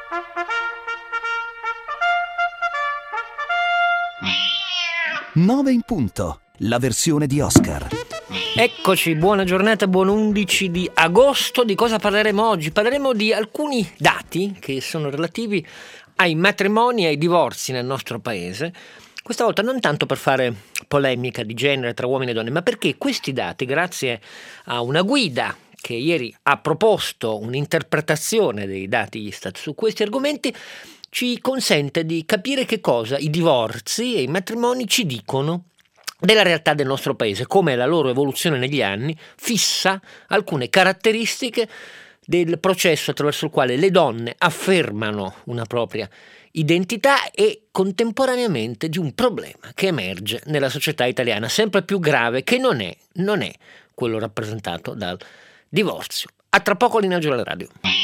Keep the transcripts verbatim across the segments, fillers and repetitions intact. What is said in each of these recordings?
nove in punto, la versione di Oscar. Eccoci, buona giornata, buon undici di agosto. Di cosa parleremo oggi? Parleremo di alcuni dati che sono relativi ai matrimoni e ai divorzi nel nostro paese. Questa volta non tanto per fare polemica di genere tra uomini e donne, ma perché questi dati, grazie a una guida che ieri ha proposto un'interpretazione dei dati Istat su questi argomenti, ci consente di capire che cosa i divorzi e i matrimoni ci dicono della realtà del nostro paese, come la loro evoluzione negli anni fissa alcune caratteristiche del processo attraverso il quale le donne affermano una propria identità e contemporaneamente di un problema che emerge nella società italiana, sempre più grave, che non è, non è quello rappresentato dal divorzio. A tra poco, Linea Giornale Radio.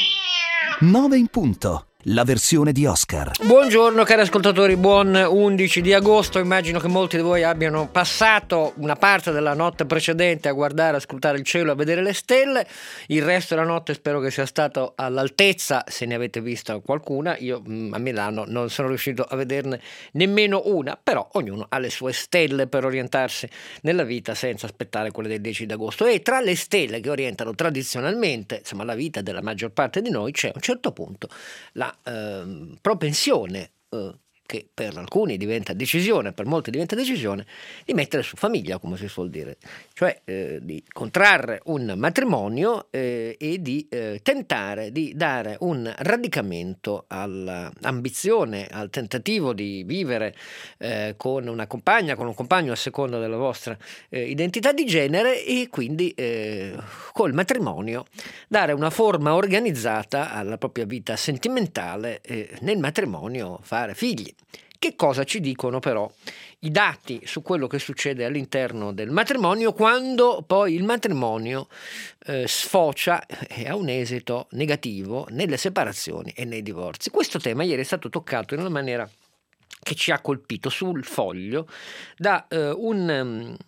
nove in punto, la versione di Oscar. Buongiorno cari ascoltatori, buon undici di agosto. Immagino che molti di voi abbiano passato una parte della notte precedente a guardare, ascoltare il cielo, a vedere le stelle. Il resto della notte spero che sia stato all'altezza, se ne avete vista qualcuna. Io mh, a Milano non sono riuscito a vederne nemmeno una, però ognuno ha le sue stelle per orientarsi nella vita senza aspettare quelle del dieci d'agosto. E tra le stelle che orientano tradizionalmente, insomma, la vita della maggior parte di noi, c'è a un certo punto la Uh, propensione uh, che per alcuni diventa decisione, per molti diventa decisione, di mettere su famiglia, come si suol dire, cioè eh, di contrarre un matrimonio eh, e di eh, tentare di dare un radicamento all'ambizione, al tentativo di vivere eh, con una compagna, con un compagno a seconda della vostra eh, identità di genere, e quindi eh, col matrimonio dare una forma organizzata alla propria vita sentimentale, e nel matrimonio fare figli. Che cosa ci dicono però i dati su quello che succede all'interno del matrimonio quando poi il matrimonio eh, sfocia e ha un esito negativo nelle separazioni e nei divorzi? Questo tema ieri è stato toccato in una maniera che ci ha colpito sul Foglio da eh, un... Um,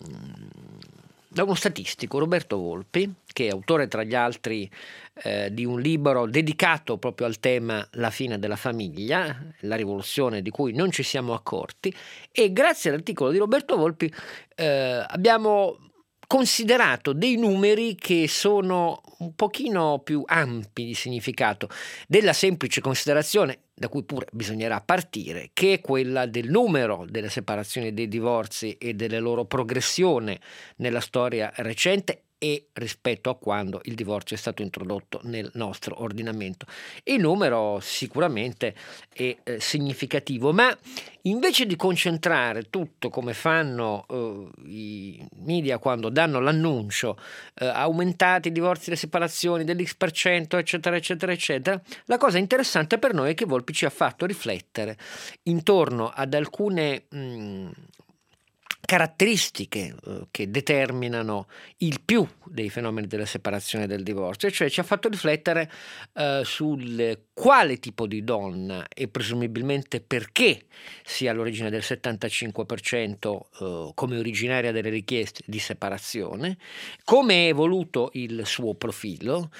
da uno statistico, Roberto Volpi, che è autore tra gli altri eh, di un libro dedicato proprio al tema La fine della famiglia, la rivoluzione di cui non ci siamo accorti, e grazie all'articolo di Roberto Volpi eh, abbiamo considerato dei numeri che sono un pochino più ampi di significato della semplice considerazione, da cui pure bisognerà partire, che è quella del numero delle separazioni e dei divorzi e delle loro progressione nella storia recente e rispetto a quando il divorzio è stato introdotto nel nostro ordinamento. Il numero sicuramente è eh, significativo, ma invece di concentrare tutto come fanno eh, i media quando danno l'annuncio eh, aumentati i divorzi e le separazioni dell'X per cento, eccetera, eccetera, eccetera, la cosa interessante per noi è che Volpi ci ha fatto riflettere intorno ad alcune mh, caratteristiche eh, che determinano il più dei fenomeni della separazione e del divorzio, cioè ci ha fatto riflettere eh, sul quale tipo di donna e presumibilmente perché sia all'origine del settantacinque per cento eh, come originaria delle richieste di separazione, come è evoluto il suo profilo,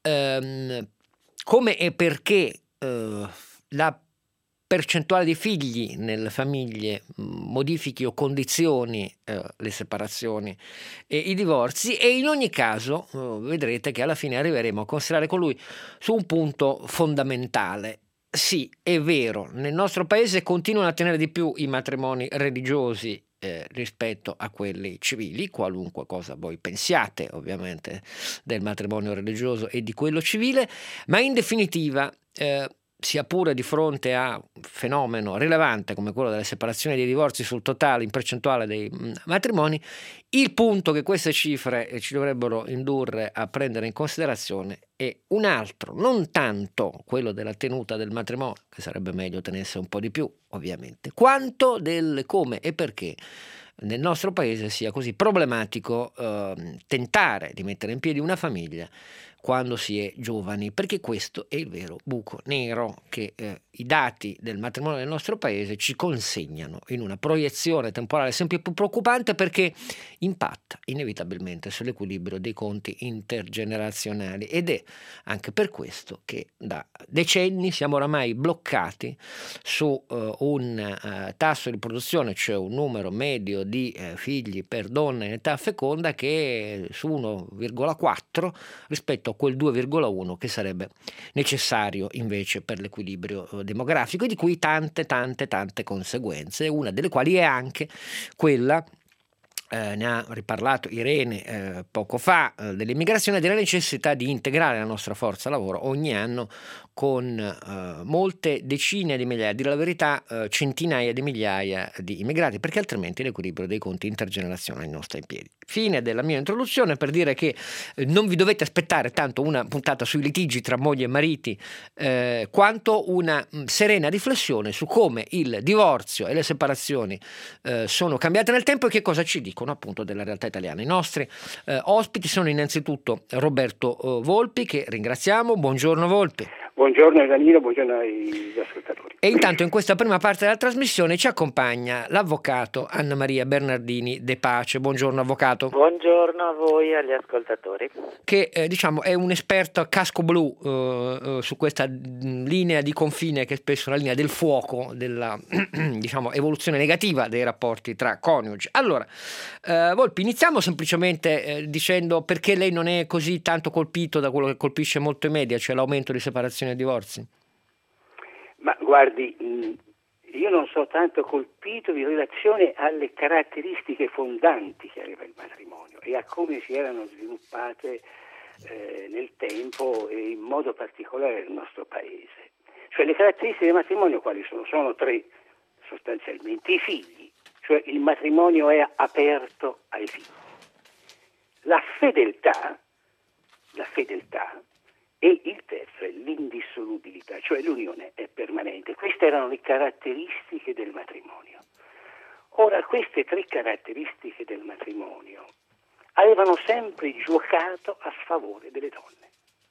ehm, come e perché eh, la percentuale di figli nelle famiglie modifichi o condizioni eh, le separazioni e i divorzi, e in ogni caso eh, vedrete che alla fine arriveremo a considerare con lui su un punto fondamentale. Sì, è vero, nel nostro paese continuano a tenere di più i matrimoni religiosi eh, rispetto a quelli civili, qualunque cosa voi pensiate ovviamente del matrimonio religioso e di quello civile, ma in definitiva eh, sia pure di fronte a un fenomeno rilevante come quello delle separazioni e dei divorzi sul totale in percentuale dei matrimoni, il punto che queste cifre ci dovrebbero indurre a prendere in considerazione è un altro, non tanto quello della tenuta del matrimonio, che sarebbe meglio tenesse un po' di più ovviamente, quanto del come e perché nel nostro paese sia così problematico eh, tentare di mettere in piedi una famiglia quando si è giovani, perché questo è il vero buco nero che eh, i dati del matrimonio nel nostro paese ci consegnano in una proiezione temporale sempre più preoccupante, perché impatta inevitabilmente sull'equilibrio dei conti intergenerazionali, ed è anche per questo che da decenni siamo oramai bloccati su uh, un uh, tasso di produzione, cioè un numero medio di uh, figli per donna in età feconda che è su uno virgola quattro rispetto a quel due virgola uno che sarebbe necessario invece per l'equilibrio uh, demografico, e di cui tante tante tante conseguenze, una delle quali è anche quella, Eh, ne ha riparlato Irene eh, poco fa, eh, dell'immigrazione, della necessità di integrare la nostra forza lavoro ogni anno con eh, molte decine di migliaia, a dire la verità eh, centinaia di migliaia di immigrati, perché altrimenti l'equilibrio dei conti intergenerazionali non sta in piedi. Fine della mia introduzione per dire che eh, non vi dovete aspettare tanto una puntata sui litigi tra mogli e mariti eh, quanto una mh, serena riflessione su come il divorzio e le separazioni eh, sono cambiate nel tempo e che cosa ci dicono appunto della realtà italiana. I nostri eh, ospiti sono innanzitutto Roberto eh, Volpi, che ringraziamo. Buongiorno Volpi. Buongiorno Danilo, buongiorno agli ascoltatori. E intanto in questa prima parte della trasmissione ci accompagna l'avvocato Anna Maria Bernardini De Pace. Buongiorno avvocato. Buongiorno a voi e agli ascoltatori. Che eh, diciamo è un esperto a casco blu eh, eh, su questa mh, linea di confine che è spesso la linea del fuoco della diciamo evoluzione negativa dei rapporti tra coniugi. Allora, eh, Volpi, iniziamo semplicemente eh, dicendo perché lei non è così tanto colpito da quello che colpisce molto i media, cioè l'aumento di separazioni e divorzi. Ma guardi, io non sono tanto colpito in relazione alle caratteristiche fondanti che aveva il matrimonio e a come si erano sviluppate eh, nel tempo e in modo particolare nel nostro paese. Cioè le caratteristiche del matrimonio quali sono? Sono tre sostanzialmente. I figli, cioè il matrimonio è aperto ai figli. La fedeltà, la fedeltà e il terzo è l'indissolubilità, cioè l'unione è permanente. Queste erano le caratteristiche del matrimonio. Ora, queste tre caratteristiche del matrimonio avevano sempre giocato a sfavore delle donne.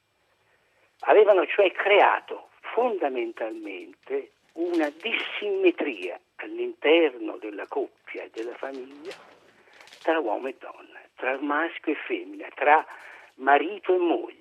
Avevano cioè creato fondamentalmente una dissimmetria all'interno della coppia e della famiglia tra uomo e donna, tra maschio e femmina, tra marito e moglie.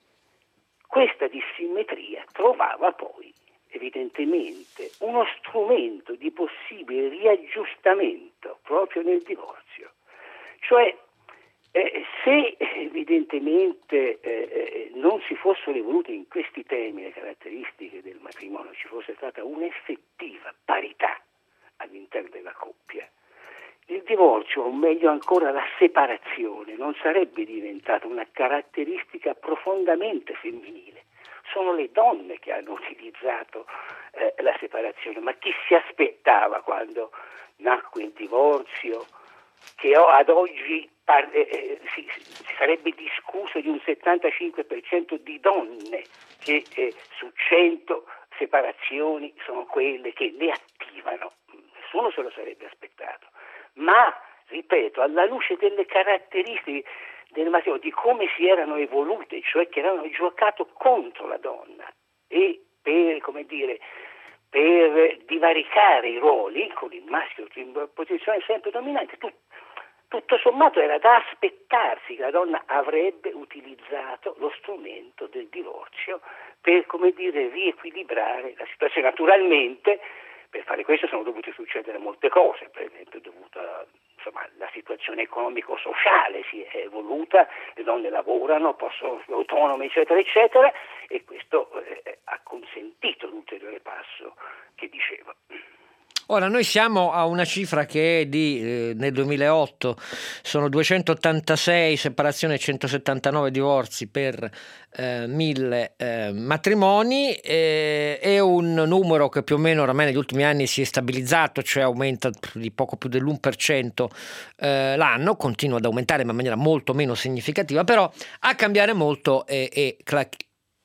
Questa dissimmetria trovava poi evidentemente uno strumento di possibile riaggiustamento proprio nel divorzio. Cioè eh, se evidentemente eh, non si fossero evolute in questi temi le caratteristiche del matrimonio, ci fosse stata un'effettiva parità all'interno della coppia, il divorzio, o meglio ancora la separazione, non sarebbe diventata una caratteristica profondamente femminile. Sono le donne che hanno utilizzato eh, la separazione, ma chi si aspettava quando nacque il divorzio che ad oggi par- eh, si, si sarebbe discusso di un settantacinque per cento di donne che eh, su cento separazioni sono quelle che le attivano? Nessuno se lo sarebbe aspettato. Ma, ripeto, alla luce delle caratteristiche del matrimonio, di come si erano evolute, cioè che avevano giocato contro la donna e per, come dire, per divaricare i ruoli con il maschio in posizione sempre dominante, tut, tutto sommato era da aspettarsi che la donna avrebbe utilizzato lo strumento del divorzio per, come dire, riequilibrare la situazione. Naturalmente, per fare questo sono dovute succedere molte cose, per esempio dovuta, insomma, la situazione economico-sociale si è evoluta, le donne lavorano, possono essere autonome, eccetera, eccetera, e questo eh, ha consentito l'ulteriore passo che dicevo. Ora noi siamo a una cifra che è di eh, nel duemilaotto sono duecentottantasei separazioni e centosettantanove divorzi per eh, mille eh, matrimoni, eh, è un numero che più o meno ormai negli ultimi anni si è stabilizzato, cioè aumenta di poco più dell'uno per cento eh, l'anno, continua ad aumentare ma in maniera molto meno significativa, però a cambiare molto è, è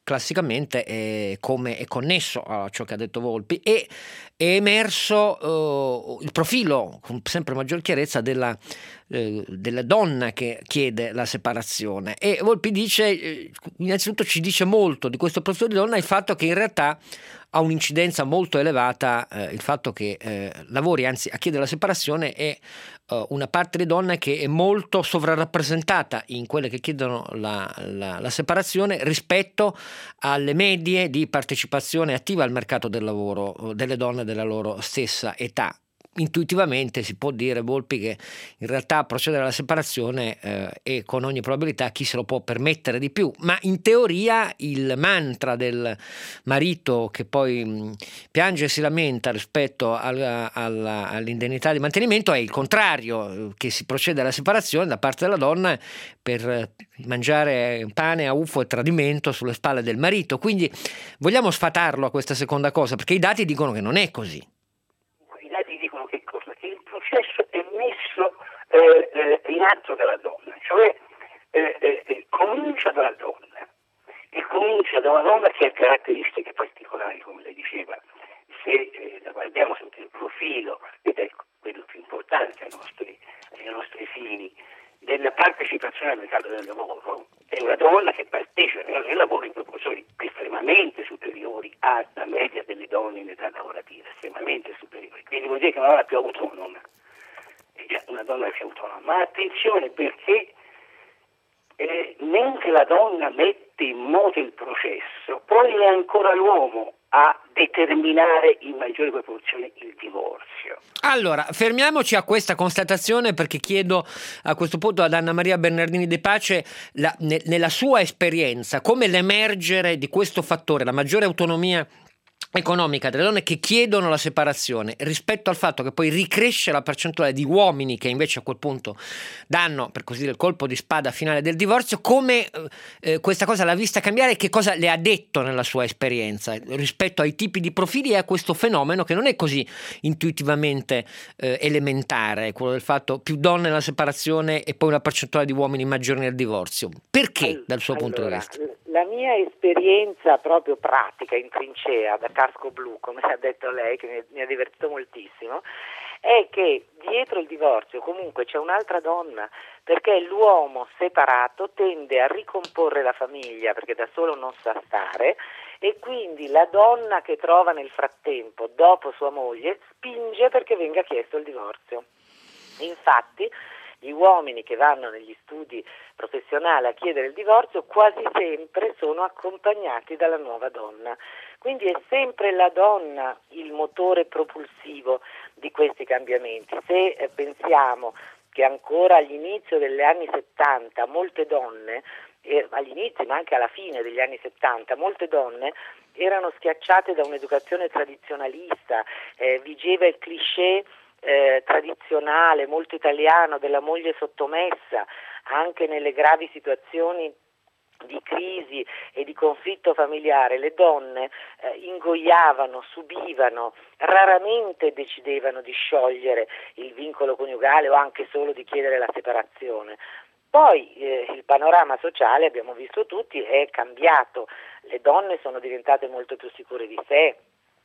classicamente è, come è connesso a ciò che ha detto Volpi, e è emerso uh, il profilo con sempre maggior chiarezza della, uh, della donna che chiede la separazione. E Volpi dice, eh, innanzitutto ci dice molto di questo profilo di donna il fatto che in realtà ha un'incidenza molto elevata eh, il fatto che eh, lavori, anzi a chiedere la separazione è uh, una parte di donne che è molto sovrarappresentata in quelle che chiedono la, la, la separazione rispetto alle medie di partecipazione attiva al mercato del lavoro uh, delle donne della loro stessa età. Intuitivamente si può dire, Volpi, che in realtà procedere alla separazione eh, è con ogni probabilità chi se lo può permettere di più, ma in teoria il mantra del marito che poi mh, piange e si lamenta rispetto alla, alla, all'indennità di mantenimento è il contrario, che si procede alla separazione da parte della donna per mangiare pane a uffo e tradimento sulle spalle del marito. Quindi vogliamo sfatarlo a questa seconda cosa, perché i dati dicono che non è così. Processo è messo eh, eh, in atto dalla donna, cioè eh, eh, comincia dalla donna e comincia da una donna che ha caratteristiche particolari, come lei diceva. Se eh, la guardiamo sotto il profilo, ed è quello più importante ai nostri, ai nostri fini, della partecipazione al mercato del lavoro, è una donna che partecipa al mercato del lavoro in proporzioni estremamente superiori alla media delle donne in età lavorativa, estremamente superiori. Quindi vuol dire che è una donna più autonoma, è già una donna più autonoma. Ma attenzione, perché eh, mentre la donna mette in moto il processo, poi è ancora l'uomo a determinare in maggiore proporzione il divorzio. Allora, fermiamoci a questa constatazione, perché chiedo a questo punto ad Anna Maria Bernardini De Pace, la, ne, nella sua esperienza, come l'emergere di questo fattore, la maggiore autonomia economica delle donne che chiedono la separazione, rispetto al fatto che poi ricresce la percentuale di uomini che invece a quel punto danno, per così dire, il colpo di spada finale del divorzio, come eh, questa cosa l'ha vista cambiare e che cosa le ha detto nella sua esperienza rispetto ai tipi di profili e a questo fenomeno che non è così intuitivamente eh, elementare, quello del fatto più donne nella separazione e poi una percentuale di uomini maggiore nel divorzio. Perché dal suo allora, punto di vista? La mia esperienza proprio pratica in trincea da casco blu, come ha detto lei, che mi, mi ha divertito moltissimo, è che dietro il divorzio comunque c'è un'altra donna, perché l'uomo separato tende a ricomporre la famiglia perché da solo non sa stare, e quindi la donna che trova nel frattempo dopo sua moglie spinge perché venga chiesto il divorzio. Infatti gli uomini che vanno negli studi professionali a chiedere il divorzio quasi sempre sono accompagnati dalla nuova donna. Quindi è sempre la donna il motore propulsivo di questi cambiamenti. Se eh, pensiamo che ancora all'inizio degli anni settanta molte donne, eh, all'inizio ma anche alla fine degli anni settanta, molte donne erano schiacciate da un'educazione tradizionalista, eh, vigeva il cliché Eh, tradizionale, molto italiano, della moglie sottomessa, anche nelle gravi situazioni di crisi e di conflitto familiare. Le donne eh, ingoiavano, subivano, raramente decidevano di sciogliere il vincolo coniugale o anche solo di chiedere la separazione. Poi eh, il panorama sociale, abbiamo visto tutti, è cambiato, le donne sono diventate molto più sicure di sé,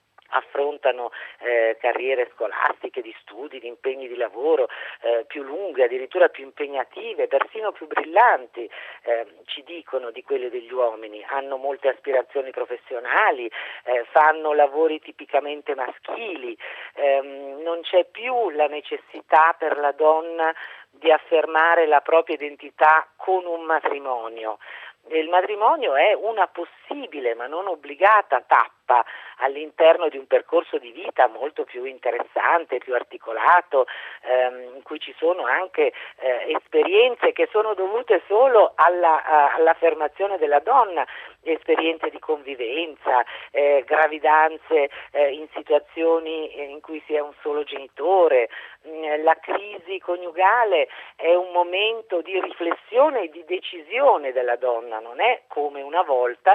affrontano eh, carriere scolastiche, di studi, di impegni di lavoro eh, più lunghe, addirittura più impegnative, persino più brillanti, eh, ci dicono, di quelle degli uomini. Hanno molte aspirazioni professionali, eh, fanno lavori tipicamente maschili, ehm, non c'è più la necessità per la donna di affermare la propria identità con un matrimonio. Il matrimonio è una possibile ma non obbligata tappa all'interno di un percorso di vita molto più interessante, più articolato, ehm, in cui ci sono anche eh, esperienze che sono dovute solo alla, a, all'affermazione della donna, esperienze di convivenza, eh, gravidanze eh, in situazioni in cui si è un solo genitore. La crisi coniugale è un momento di riflessione e di decisione della donna, non è come una volta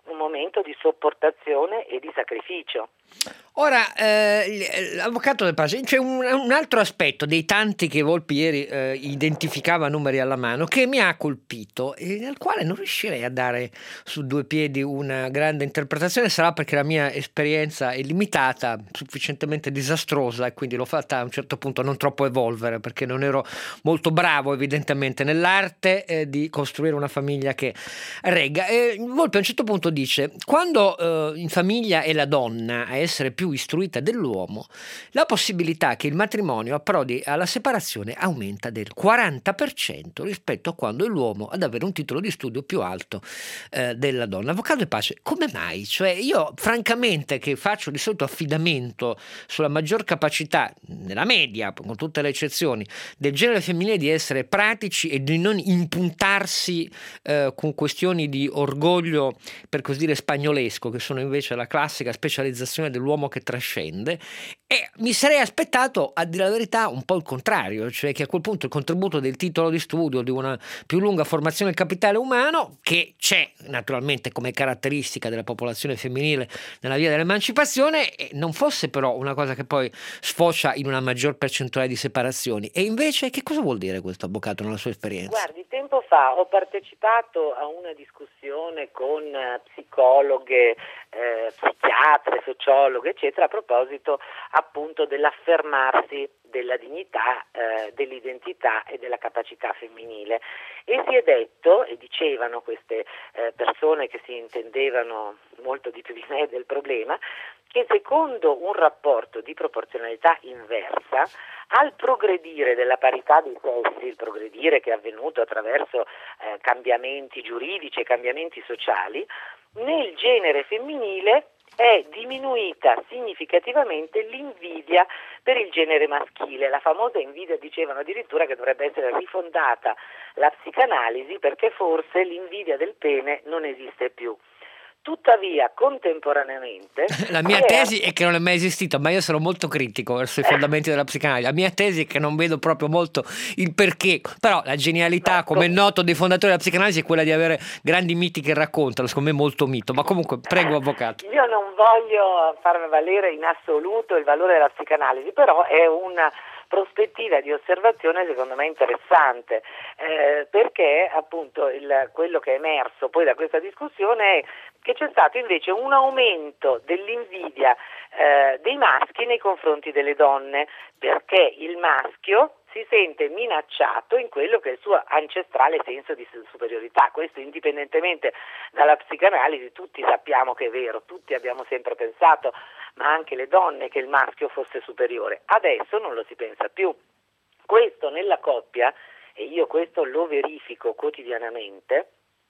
un momento di sopportazione e di sacrificio. Ora, eh, l'avvocato del Pace, c'è un, un altro aspetto dei tanti che Volpi ieri eh, identificava numeri alla mano che mi ha colpito e nel quale non riuscirei a dare su due piedi una grande interpretazione, sarà perché la mia esperienza è limitata, sufficientemente disastrosa e quindi l'ho fatta a un certo punto non troppo evolvere perché non ero molto bravo evidentemente nell'arte eh, di costruire una famiglia che regga. E Volpi a un certo punto dice: quando eh, in famiglia è la donna a essere più istruita dell'uomo, la possibilità che il matrimonio approdi alla separazione aumenta del quaranta per cento rispetto a quando è l'uomo ad avere un titolo di studio più alto eh, della donna. Avvocato del Pace, come mai? Cioè io francamente che faccio di solito affidamento sulla maggior capacità nella media, con tutte le eccezioni, del genere femminile di essere pratici e di non impuntarsi eh, con questioni di orgoglio per così dire spagnolesco, che sono invece la classica specializzazione dell'uomo che trascende, e mi sarei aspettato, a dire la verità, un po' il contrario, cioè che a quel punto il contributo del titolo di studio, di una più lunga formazione del capitale umano, che c'è naturalmente come caratteristica della popolazione femminile nella via dell'emancipazione, non fosse però una cosa che poi sfocia in una maggior percentuale di separazioni. E invece che cosa vuol dire questo, avvocato, nella sua esperienza? Guardi, tempo fa ho partecipato a una discussione con psicologhe, eh, psichiatre, sociologhe, eccetera, a proposito appunto dell'affermarsi della dignità, eh, dell'identità e della capacità femminile, e si è detto, e dicevano queste eh, persone che si intendevano molto di più di me del problema, che secondo un rapporto di proporzionalità inversa, al progredire della parità dei sessi, il progredire che è avvenuto attraverso eh, cambiamenti giuridici e cambiamenti sociali, nel genere femminile è diminuita significativamente l'invidia per il genere maschile. La famosa invidia, dicevano addirittura che dovrebbe essere rifondata la psicanalisi perché forse l'invidia del pene non esiste più. Tuttavia, contemporaneamente... La mia è... tesi è che non è mai esistito, ma io sono molto critico verso i fondamenti della psicanalisi. La mia tesi è che non vedo proprio molto il perché, però la genialità, come è noto, dei fondatori della psicanalisi è quella di avere grandi miti che raccontano, secondo me molto mito, ma comunque prego, avvocato. Io non voglio far valere in assoluto il valore della psicanalisi, però è una prospettiva di osservazione secondo me interessante, eh, perché appunto il, quello che è emerso poi da questa discussione è che c'è stato invece un aumento dell'invidia eh, dei maschi nei confronti delle donne, perché il maschio si sente minacciato in quello che è il suo ancestrale senso di superiorità. Questo indipendentemente dalla psicanalisi, tutti sappiamo che è vero, tutti abbiamo sempre pensato, ma anche le donne, che il maschio fosse superiore. Adesso non lo si pensa più. Questo nella coppia, e io questo lo verifico quotidianamente,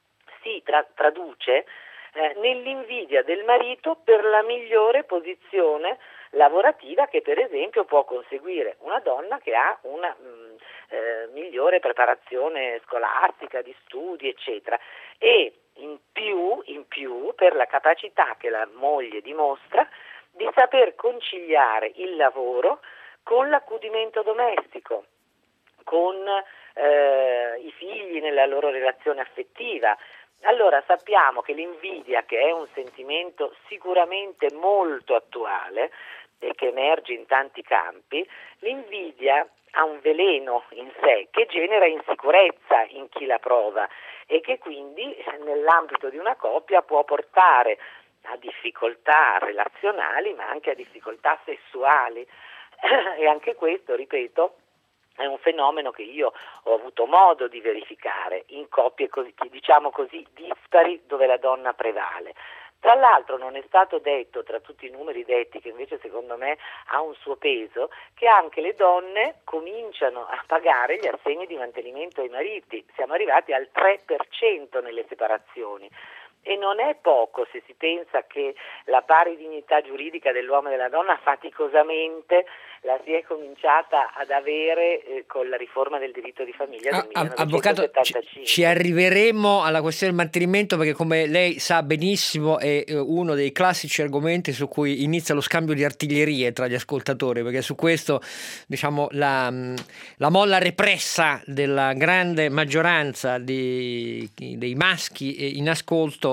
si tra- traduce eh, nell'invidia del marito per la migliore posizione lavorativa che per esempio può conseguire una donna che ha una mh, eh, migliore preparazione scolastica, di studi, eccetera, e in più, in più per la capacità che la moglie dimostra di saper conciliare il lavoro con l'accudimento domestico, con eh, i figli nella loro relazione affettiva. Allora sappiamo che l'invidia, che è un sentimento sicuramente molto attuale e che emerge in tanti campi, l'invidia ha un veleno in sé che genera insicurezza in chi la prova e che quindi nell'ambito di una coppia può portare a difficoltà relazionali ma anche a difficoltà sessuali e anche questo, ripeto, è un fenomeno che io ho avuto modo di verificare in coppie così, diciamo così, dispari dove la donna prevale. Tra l'altro non è stato detto, tra tutti i numeri detti, che invece secondo me ha un suo peso, che anche le donne cominciano a pagare gli assegni di mantenimento ai mariti. Siamo arrivati al tre per cento nelle separazioni. E non è poco se si pensa che la pari dignità giuridica dell'uomo e della donna faticosamente la si è cominciata ad avere eh, con la riforma del diritto di famiglia del ah, millenovecentosettantacinque. Avvocato, ci, ci arriveremo alla questione del mantenimento perché, come lei sa benissimo, è uno dei classici argomenti su cui inizia lo scambio di artiglierie tra gli ascoltatori, perché su questo, diciamo, la, la molla repressa della grande maggioranza di, dei maschi in ascolto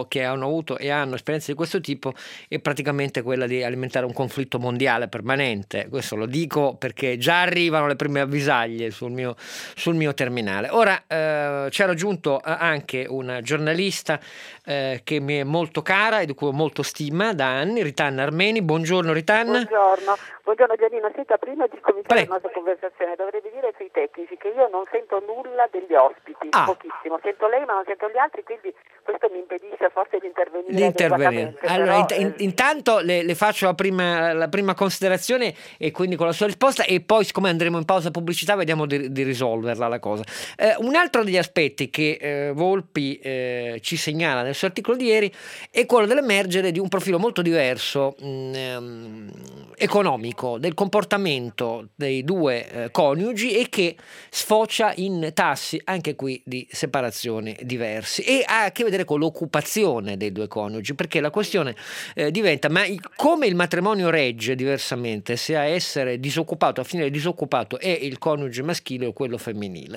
mondo che hanno avuto e hanno esperienze di questo tipo è praticamente quella di alimentare un conflitto mondiale permanente. Questo lo dico perché già arrivano le prime avvisaglie sul mio, sul mio terminale. Ora eh, ci ha raggiunto anche una giornalista eh, che mi è molto cara e di cui ho molto stima da anni, Ritanna Armeni. Buongiorno Ritanna. Buongiorno, buongiorno Giannino. Senta, prima di cominciare Prego. la nostra conversazione dovrebbe dire sui tecnici che io non sento nulla degli ospiti, Ah. pochissimo, sento lei ma non sento gli altri, quindi questo mi impedisce forse di intervenire. Di intervenire. adeguatamente, Allora, però, int- eh, intanto le, le faccio la prima, la prima considerazione e quindi con la sua risposta, e poi siccome andremo in pausa pubblicità vediamo di, di risolverla la cosa. Eh, un altro degli aspetti che eh, Volpi eh, ci segnala nel suo articolo di ieri è quello dell'emergere di un profilo molto diverso mh, ehm, economico del comportamento dei due eh, coniugi e che sfocia in tassi anche qui di separazione diversi e ha a che vedere con l'occupazione dei due coniugi, perché la questione eh, diventa ma il, come il matrimonio regge diversamente se a essere disoccupato, a finire disoccupato è il coniuge maschile o quello femminile.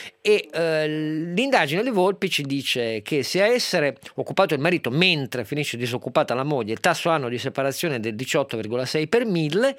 E eh, l'indagine di Volpi ci dice che se a essere occupato il marito mentre finisce disoccupata la moglie, il tasso annuo di separazione è del diciotto virgola sei per mille,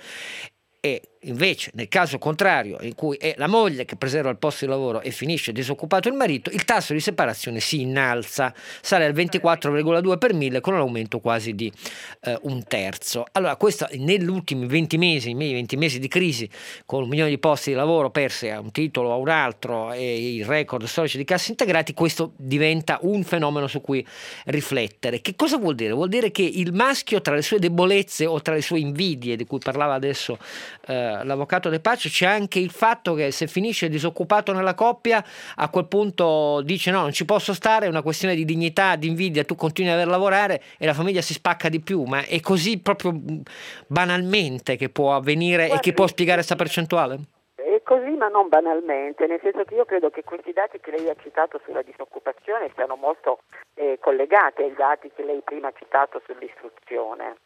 e invece nel caso contrario in cui è la moglie che preserva il posto di lavoro e finisce disoccupato il marito, il tasso di separazione si innalza, sale al ventiquattro virgola due per mille con un aumento quasi di eh, un terzo. Allora questo negli ultimi venti mesi, nei venti mesi di crisi, con un milione di posti di lavoro persi a un titolo o a un altro e i record storici di cassi integrati, questo diventa un fenomeno su cui riflettere. Che cosa vuol dire? Vuol dire che il maschio, tra le sue debolezze o tra le sue invidie di cui parlava adesso eh, l'avvocato De Pace, c'è anche il fatto che se finisce disoccupato nella coppia a quel punto dice no, non ci posso stare, è una questione di dignità, di invidia, tu continui ad aver lavorare e la famiglia si spacca di più. Ma è così proprio banalmente che può avvenire e che può spiegare questa percentuale? è così, ma non banalmente, nel senso che io credo che questi dati che lei ha citato sulla disoccupazione siano molto eh, collegati ai dati che lei prima ha citato sull'istruzione.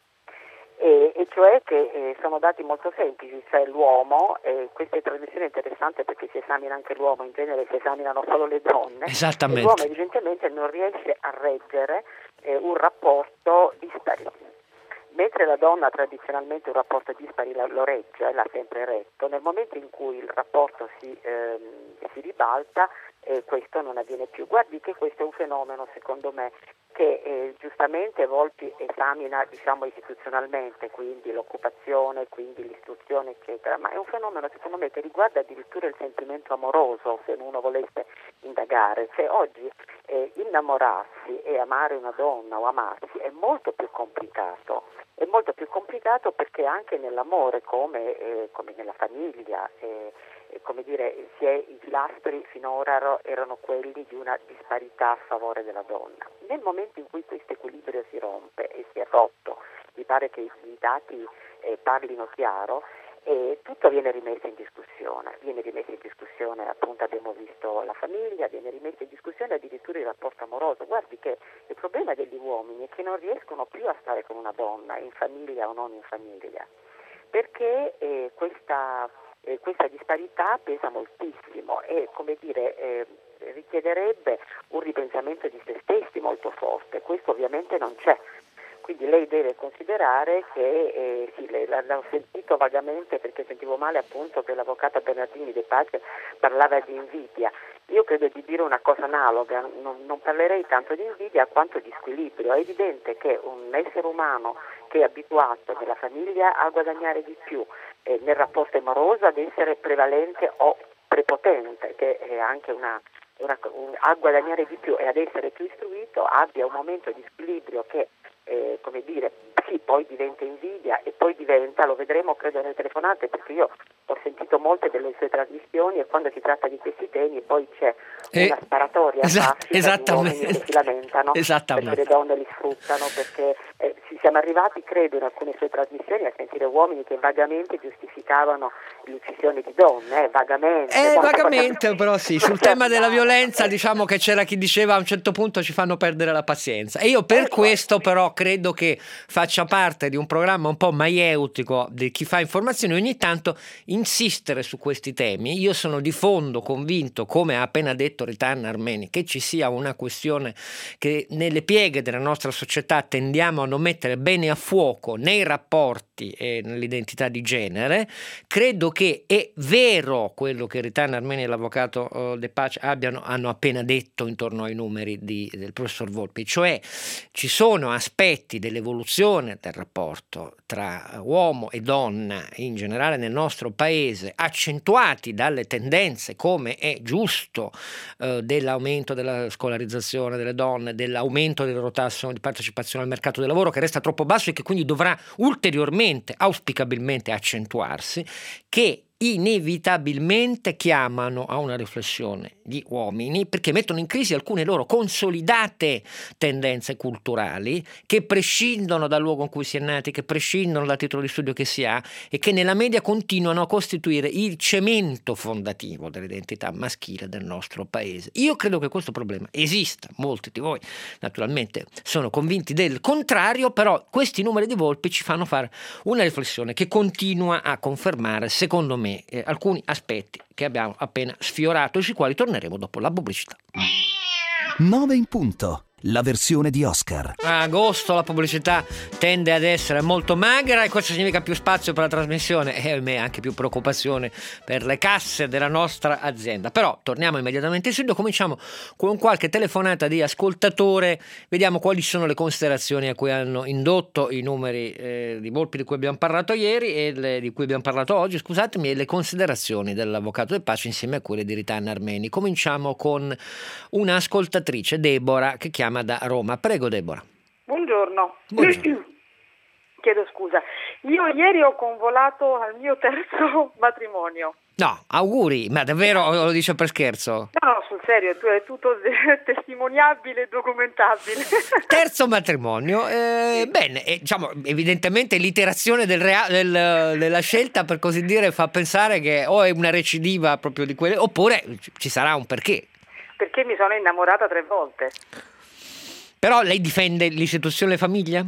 E, e cioè che eh, sono dati molto semplici, cioè l'uomo, eh, questa trasmissione è interessante perché si esamina anche l'uomo, in genere si esaminano solo le donne, Esattamente. e l'uomo evidentemente non riesce a reggere eh, un rapporto dispari, mentre la donna tradizionalmente un rapporto dispari lo regge, eh, l'ha sempre retto. Nel momento in cui il rapporto si, ehm, si ribalta, eh, questo non avviene più. Guardi che questo è un fenomeno, secondo me, che eh, giustamente Volpi esamina, diciamo, istituzionalmente, quindi l'occupazione, quindi l'istruzione, eccetera, ma è un fenomeno, secondo me, che riguarda addirittura il sentimento amoroso, se uno volesse indagare. Cioè oggi eh, innamorarsi e amare una donna o amarsi è molto più complicato, è molto più complicato perché anche nell'amore, come, eh, come nella famiglia, eh, come dire, si è, i pilastri finora ero, erano quelli di una disparità a favore della donna. Nel momento in cui questo equilibrio si rompe e si è rotto, mi pare che i, i dati eh, parlino chiaro, e tutto viene rimesso in discussione, viene rimesso in discussione, appunto abbiamo visto la famiglia, viene rimesso in discussione addirittura il rapporto amoroso. Guardi che il problema degli uomini è che non riescono più a stare con una donna, in famiglia o non in famiglia, perché eh, questa, eh, questa disparità pesa moltissimo e, come dire, eh, richiederebbe un ripensamento di se stessi molto forte. Questo ovviamente non c'è. Quindi lei deve considerare che, eh, sì, le, l'ho sentito vagamente perché sentivo male appunto che l'avvocata Bernardini De Pace parlava di invidia. Io credo di dire una cosa analoga, non, non parlerei tanto di invidia quanto di squilibrio. È evidente che un essere umano che è abituato nella famiglia a guadagnare di più, eh, nel rapporto amoroso ad essere prevalente o prepotente, che è anche una... Una, un, a guadagnare di più e ad essere più istruito, abbia un momento di squilibrio che, eh, come dire, sì, poi diventa invidia e poi diventa, lo vedremo credo nelle telefonate, perché io ho sentito molte delle sue trasmissioni e quando si tratta di questi temi poi c'è Eh, una sparatoria esa- classica di uomini che si lamentano Esattamente. perché le donne li sfruttano, perché eh, si, siamo arrivati, credo, in alcune sue trasmissioni a sentire uomini che vagamente giustificavano l'uccisione di donne, eh, vagamente. Eh, no, vagamente, però sì, sul tema della violenza diciamo che c'era chi diceva a un certo punto ci fanno perdere la pazienza. E io per questo però credo che faccia parte di un programma un po' maieutico di chi fa informazioni ogni tanto insistere su questi temi. Io sono di fondo convinto, come ha appena detto Ritanna Armeni, che ci sia una questione che nelle pieghe della nostra società tendiamo a non mettere bene a fuoco nei rapporti e nell'identità di genere. Credo che è vero quello che Ritanna Armeni e l'avvocato uh, De Pace abbiano, hanno appena detto intorno ai numeri di, del professor Volpi, cioè ci sono aspetti dell'evoluzione del rapporto tra uomo e donna in generale nel nostro paese accentuati dalle tendenze, come è giusto, uh, dell'aumento della scolarizzazione delle donne, dell'aumento del loro tasso di partecipazione al mercato del lavoro che resta troppo basso e che quindi dovrà ulteriormente, auspicabilmente accentuarsi, che inevitabilmente chiamano a una riflessione gli uomini, perché mettono in crisi alcune loro consolidate tendenze culturali che prescindono dal luogo in cui si è nati, che prescindono dal titolo di studio che si ha e che nella media continuano a costituire il cemento fondativo dell'identità maschile del nostro paese. Io credo che questo problema esista, molti di voi naturalmente sono convinti del contrario, però questi numeri di Volpi ci fanno fare una riflessione che continua a confermare, secondo me, Eh, alcuni aspetti che abbiamo appena sfiorato e sui quali torneremo dopo la pubblicità. nove in punto, la versione di Oscar. A agosto la pubblicità tende ad essere molto magra e questo significa più spazio per la trasmissione e ahimè anche più preoccupazione per le casse della nostra azienda. Però torniamo immediatamente in studio, cominciamo con qualche telefonata di ascoltatore, vediamo quali sono le considerazioni a cui hanno indotto i numeri eh, di Volpi di cui abbiamo parlato ieri e le, di cui abbiamo parlato oggi, scusatemi, e le considerazioni dell'avvocato De Pace insieme a quelle di Ritanna Armeni. Cominciamo con un'ascoltatrice, Deborah, che chiama da Roma. Prego, Deborah. Buongiorno. Buongiorno. Chiedo scusa. Io ieri ho convolato al mio terzo matrimonio. No, auguri, ma davvero o lo dice per scherzo? No, no, sul serio, è tutto testimoniabile e documentabile. Terzo matrimonio, eh, bene, eh, diciamo, evidentemente l'iterazione del rea- del, della scelta, per così dire, fa pensare che o è una recidiva proprio di quelle, oppure ci sarà un perché. Perché mi sono innamorata tre volte. Però lei difende l'istituzione famiglia?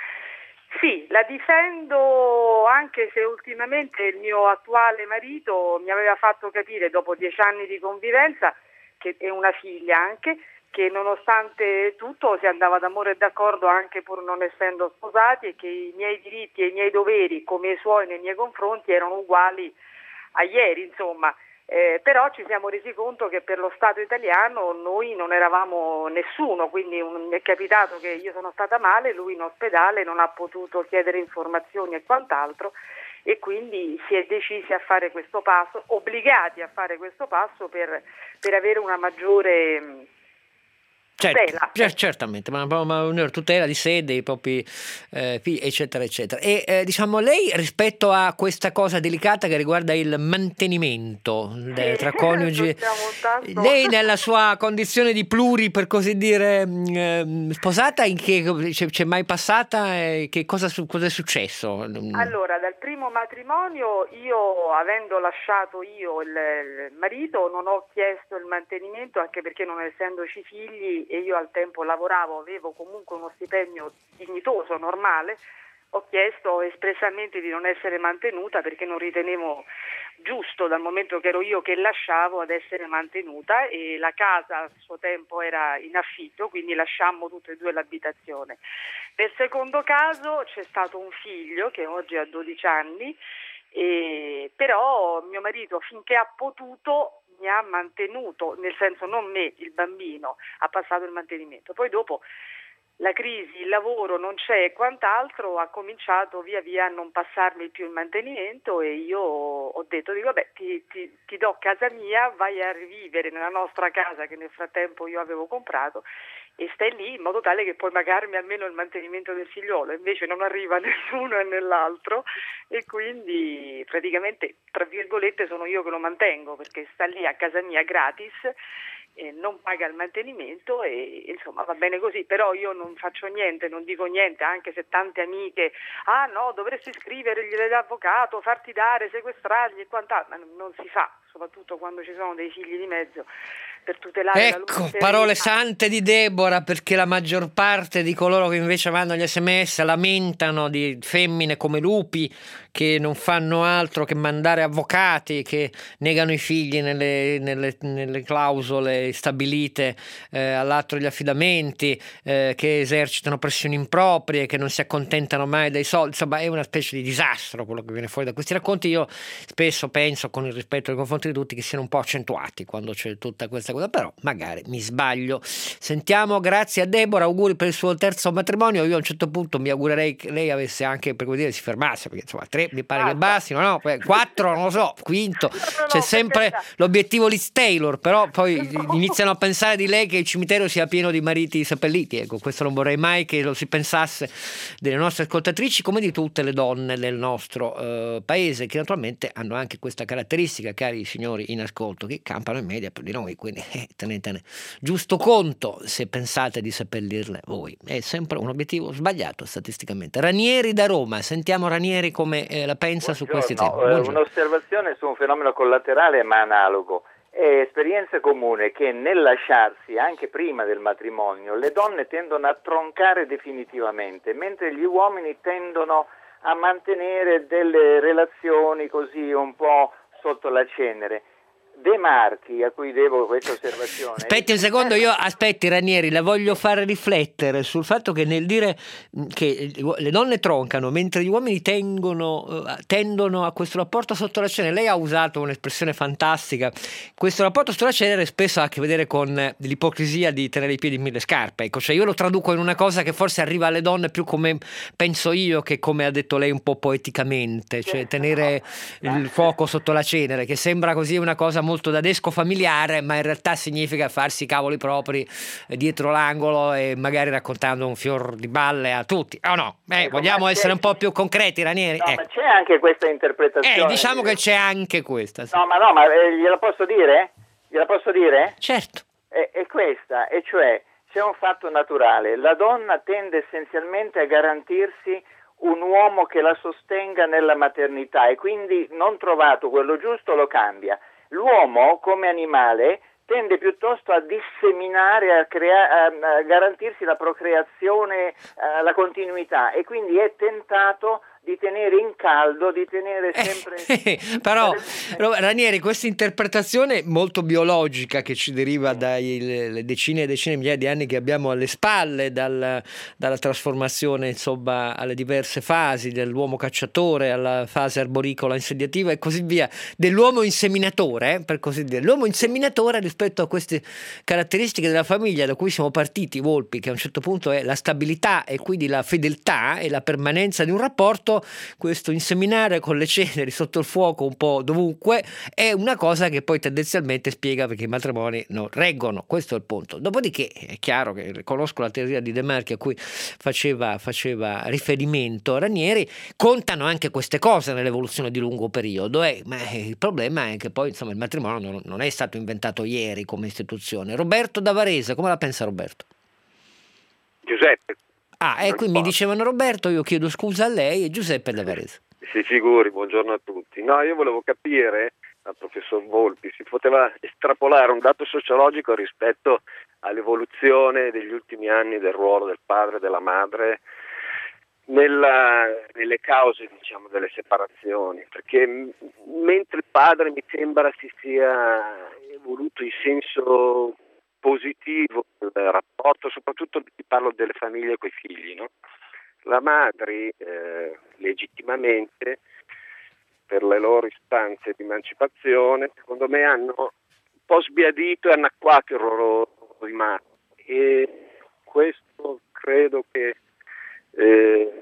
Sì, la difendo anche se ultimamente il mio attuale marito mi aveva fatto capire dopo dieci anni di convivenza, che è una figlia anche, che nonostante tutto si andava d'amore e d'accordo anche pur non essendo sposati e che i miei diritti e i miei doveri come i suoi nei miei confronti erano uguali a ieri, insomma. Eh, però ci siamo resi conto che per lo Stato italiano noi non eravamo nessuno, quindi un, mi è capitato che io sono stata male, lui in ospedale non ha potuto chiedere informazioni e quant'altro e quindi si è decisi a fare questo passo, obbligati a fare questo passo per, per avere una maggiore Certo, cer- certamente, ma, ma una tutela di sé dei propri eh, figli, eccetera, eccetera. E eh, diciamo lei rispetto a questa cosa delicata che riguarda il mantenimento sì, tra coniugi, lei nella sua condizione di pluri, per così dire, eh, sposata, in che c'è, c'è mai passata? E che cosa, cosa è successo? Allora, dal primo matrimonio io, avendo lasciato io il, il marito, non ho chiesto il mantenimento, anche perché non essendoci figli e io al tempo lavoravo, avevo comunque uno stipendio dignitoso, normale, ho chiesto espressamente di non essere mantenuta perché non ritenevo giusto, dal momento che ero io che lasciavo, ad essere mantenuta, e la casa a suo tempo era in affitto, quindi lasciammo tutte e due l'abitazione. Nel secondo caso c'è stato un figlio che oggi ha dodici anni, e però mio marito finché ha potuto mi ha mantenuto, nel senso non me, il bambino, ha passato il mantenimento. Poi dopo la crisi, il lavoro non c'è e quant'altro, ha cominciato via via a non passarmi più il mantenimento e io ho detto, dico, vabbè, ti, ti, ti do casa mia, vai a rivivere nella nostra casa che nel frattempo io avevo comprato e stai lì in modo tale che puoi pagarmi almeno il mantenimento del figliolo. Invece non arriva nessuno e nell'altro e quindi praticamente, tra virgolette, sono io che lo mantengo perché sta lì a casa mia gratis. eh, non paga il mantenimento e insomma va bene così, però io non faccio niente, non dico niente, anche se tante amiche, ah no, dovresti scrivergli l'avvocato, farti dare, sequestrargli e quant'altro, ma non si fa, soprattutto quando ci sono dei figli di mezzo, per tutelare ecco, la loro serenità. Parole sante di Deborah, perché la maggior parte di coloro che invece mandano gli sms lamentano di femmine come lupi che non fanno altro che mandare avvocati, che negano i figli nelle, nelle, nelle clausole stabilite eh, all'atto degli affidamenti, eh, che esercitano pressioni improprie, che non si accontentano mai dei soldi. Insomma, è una specie di disastro quello che viene fuori da questi racconti. Io spesso penso, con il rispetto nei confronti di tutti, che siano un po' accentuati quando c'è tutta questa cosa, però magari mi sbaglio. Sentiamo, grazie a Deborah, auguri per il suo terzo matrimonio. Io a un certo punto mi augurerei che lei avesse anche, per così dire, si fermasse, perché insomma tre mi pare che bastino, no? Quattro non lo so, quinto, No, no, c'è no, sempre perché... l'obiettivo Liz Taylor, però poi No. iniziano a pensare di lei che il cimitero sia pieno di mariti seppelliti. Ecco, questo non vorrei mai che lo si pensasse delle nostre ascoltatrici, come di tutte le donne del nostro eh, paese, che naturalmente hanno anche questa caratteristica, cari signori in ascolto, che campano in media più di noi, quindi eh, tenetene giusto conto se pensate di seppellirle voi. È sempre un obiettivo sbagliato statisticamente. Ranieri da Roma, sentiamo Ranieri come eh, la pensa su questi temi. Eh, un'osservazione su un fenomeno collaterale ma analogo. È esperienza comune che nel lasciarsi anche prima del matrimonio le donne tendono a troncare definitivamente, mentre gli uomini tendono a mantenere delle relazioni così un po' sotto la cenere. De Marchi, a cui devo questa osservazione. Aspetti un secondo, io aspetti Ranieri, la voglio fare riflettere sul fatto che nel dire che le donne troncano mentre gli uomini tengono, tendono a questo rapporto sotto la cenere, lei ha usato un'espressione fantastica. Questo rapporto sotto la cenere spesso ha a che vedere con l'ipocrisia di tenere i piedi in mille scarpe, ecco, cioè io lo traduco in una cosa che forse arriva alle donne più come penso io che come ha detto lei un po' poeticamente, cioè tenere il fuoco sotto la cenere, che sembra così una cosa molto da desco familiare, ma in realtà significa farsi i cavoli propri dietro l'angolo e magari raccontando un fior di balle a tutti. O oh no? Eh, ecco, vogliamo essere un po' più concreti, Ranieri? No, eh. ma c'è anche questa interpretazione. Eh, diciamo che c'è anche questa. Sì. No, ma no, ma eh, gliela posso dire? Gliela posso dire? Certo. È, è questa, e cioè c'è un fatto naturale. La donna tende essenzialmente a garantirsi un uomo che la sostenga nella maternità e quindi non trovato quello giusto lo cambia. L'uomo come animale tende piuttosto a disseminare, a, crea- a garantirsi la procreazione, uh, la continuità e quindi è tentato di tenere in caldo, di tenere sempre... Eh, però Ranieri, questa interpretazione molto biologica che ci deriva dalle decine e decine di migliaia di anni che abbiamo alle spalle, dal, dalla trasformazione insomma alle diverse fasi dell'uomo cacciatore, alla fase arboricola insediativa e così via, dell'uomo inseminatore, eh, per così dire. L'uomo inseminatore rispetto a queste caratteristiche della famiglia da cui siamo partiti, Volpi, che a un certo punto è la stabilità e quindi la fedeltà e la permanenza di un rapporto, questo inseminare con le ceneri sotto il fuoco un po' dovunque è una cosa che poi tendenzialmente spiega perché i matrimoni non reggono, questo è il punto. Dopodiché è chiaro che conosco la teoria di De Marchi a cui faceva, faceva riferimento Ranieri, contano anche queste cose nell'evoluzione di lungo periodo, eh, ma il problema è che poi insomma il matrimonio non, non è stato inventato ieri come istituzione. Roberto da Varese, come la pensa Roberto? Giuseppe. Ah, e qui mi dicevano Roberto, io chiedo scusa a lei e Giuseppe da Varese. Si figuri, buongiorno a tutti. No, io volevo capire, al professor Volpi, si poteva estrapolare un dato sociologico rispetto all'evoluzione degli ultimi anni del ruolo del padre e della madre nella, nelle cause, diciamo, delle separazioni, perché m- mentre il padre mi sembra si sia evoluto in senso positivo del rapporto, soprattutto parlo delle famiglie coi figli, no? La madre eh, legittimamente per le loro istanze di emancipazione secondo me hanno un po' sbiadito e annacquato il loro di madre e questo credo che eh,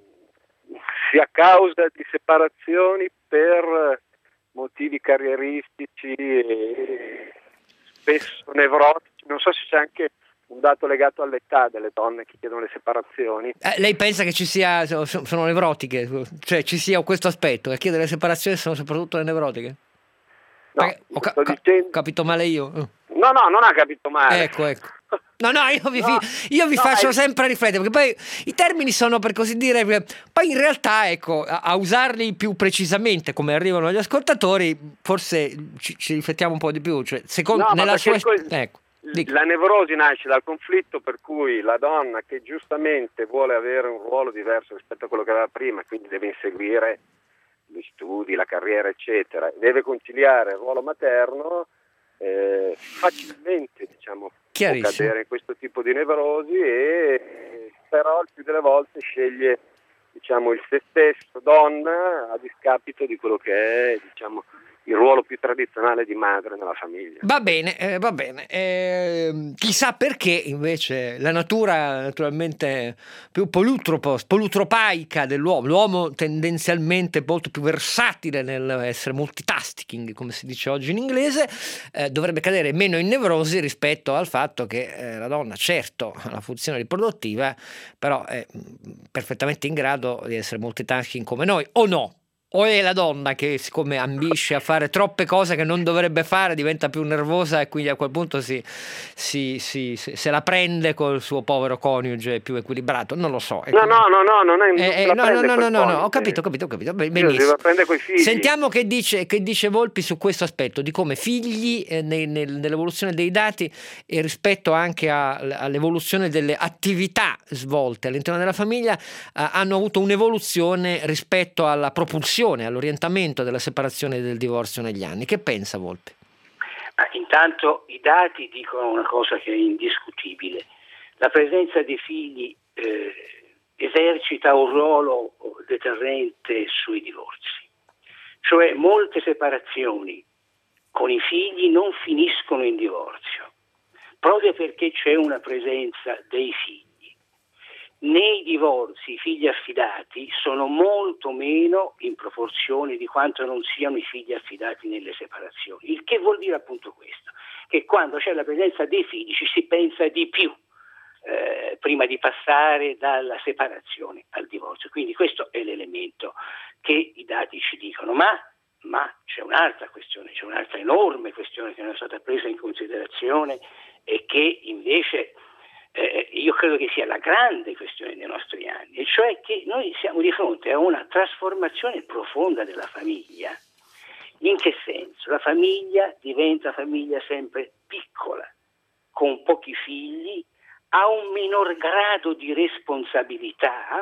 sia causa di separazioni per motivi carrieristici e spesso nevrotici. Non so se c'è anche un dato legato all'età delle donne che chiedono le separazioni. Eh, lei pensa che ci sia, sono, sono nevrotiche, cioè ci sia questo aspetto, che chiedere le separazioni sono soprattutto le nevrotiche? Perché ho, ca- sto ca- dicendo... capito male io? No, no, non ha capito male. Ecco, ecco. No, no, io vi, No, io vi no, faccio ma... sempre riflettere, perché poi i termini sono, per così dire, poi in realtà, ecco, a, a usarli più precisamente come arrivano gli ascoltatori, forse ci, ci riflettiamo un po' di più. Cioè, secondo, no, nella sua... que- ecco, la nevrosi nasce dal conflitto per cui la donna che giustamente vuole avere un ruolo diverso rispetto a quello che aveva prima, quindi deve inseguire gli studi, la carriera, eccetera, deve conciliare il ruolo materno, eh, facilmente, diciamo, può cadere in questo tipo di nevrosi, e però il più delle volte sceglie, diciamo, il se stesso donna a discapito di quello che è, diciamo, il ruolo più tradizionale di madre nella famiglia. Va bene, eh, va bene. Eh, chissà perché invece la natura naturalmente più polutropos, polutropaica dell'uomo, l'uomo tendenzialmente molto più versatile nell'essere multitasking, come si dice oggi in inglese, eh, dovrebbe cadere meno in nevrosi rispetto al fatto che eh, la donna, certo, ha la funzione riproduttiva, però è perfettamente in grado di essere multitasking come noi, o no? O è la donna che, siccome ambisce a fare troppe cose che non dovrebbe fare, diventa più nervosa e quindi a quel punto si, si, si, si se la prende col suo povero coniuge più equilibrato? Non lo so. No, quindi... no, no, no, non è eh, eh, no, no, no, no, no, no, ho capito, ho capito, ho capito. Benissimo. Coi figli. Sentiamo che dice, che dice Volpi su questo aspetto, di come figli eh, nel, nel, nell'evoluzione dei dati e rispetto anche a, all'evoluzione delle attività svolte all'interno della famiglia eh, hanno avuto un'evoluzione rispetto alla propulsione, all'orientamento della separazione e del divorzio negli anni. Che pensa Volpi? Ah, intanto i dati dicono una cosa che è indiscutibile: la presenza dei figli eh, esercita un ruolo deterrente sui divorzi, cioè molte separazioni con i figli non finiscono in divorzio proprio perché c'è una presenza dei figli. Nei divorzi i figli affidati sono molto meno in proporzione di quanto non siano i figli affidati nelle separazioni, il che vuol dire appunto questo, che quando c'è la presenza dei figli ci si pensa di più eh, prima di passare dalla separazione al divorzio. Quindi questo è l'elemento che i dati ci dicono, ma, ma c'è un'altra questione, c'è un'altra enorme questione che non è stata presa in considerazione e che invece Eh, io credo che sia la grande questione dei nostri anni, e cioè che noi siamo di fronte a una trasformazione profonda della famiglia. In che senso? La famiglia diventa famiglia sempre piccola, con pochi figli, ha un minor grado di responsabilità